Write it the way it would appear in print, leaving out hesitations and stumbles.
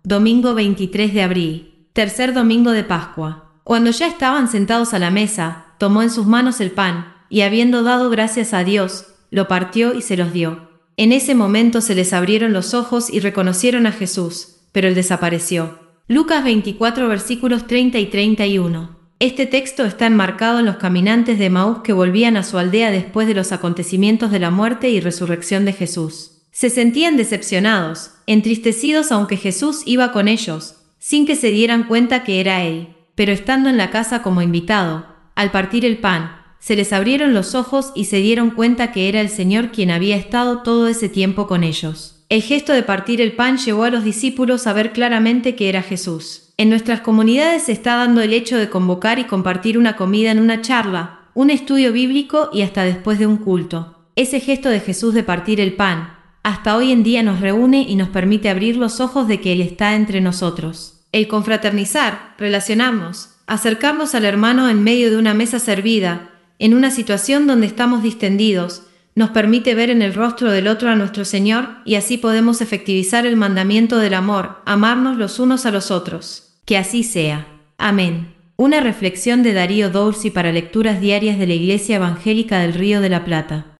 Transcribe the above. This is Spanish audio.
Domingo 23 de abril, tercer domingo de Pascua. Cuando ya estaban sentados a la mesa, tomó en sus manos el pan, y habiendo dado gracias a Dios, lo partió y se los dio. En ese momento se les abrieron los ojos y reconocieron a Jesús, pero él desapareció. Lucas 24 versículos 30 y 31. Este texto está enmarcado en los caminantes de Emaús que volvían a su aldea después de los acontecimientos de la muerte y resurrección de Jesús. Se sentían decepcionados, entristecidos aunque Jesús iba con ellos, sin que se dieran cuenta que era Él. Pero estando en la casa como invitado, al partir el pan, se les abrieron los ojos y se dieron cuenta que era el Señor quien había estado todo ese tiempo con ellos. El gesto de partir el pan llevó a los discípulos a ver claramente que era Jesús. En nuestras comunidades se está dando el hecho de convocar y compartir una comida en una charla, un estudio bíblico y hasta después de un culto. Ese gesto de Jesús de partir el pan, hasta hoy en día nos reúne y nos permite abrir los ojos de que Él está entre nosotros. El confraternizar, relacionarnos, acercarnos al hermano en medio de una mesa servida, en una situación donde estamos distendidos, nos permite ver en el rostro del otro a nuestro Señor y así podemos efectivizar el mandamiento del amor, amarnos los unos a los otros. Que así sea. Amén. Una reflexión de Darío Doursi para lecturas diarias de la Iglesia Evangélica del Río de la Plata.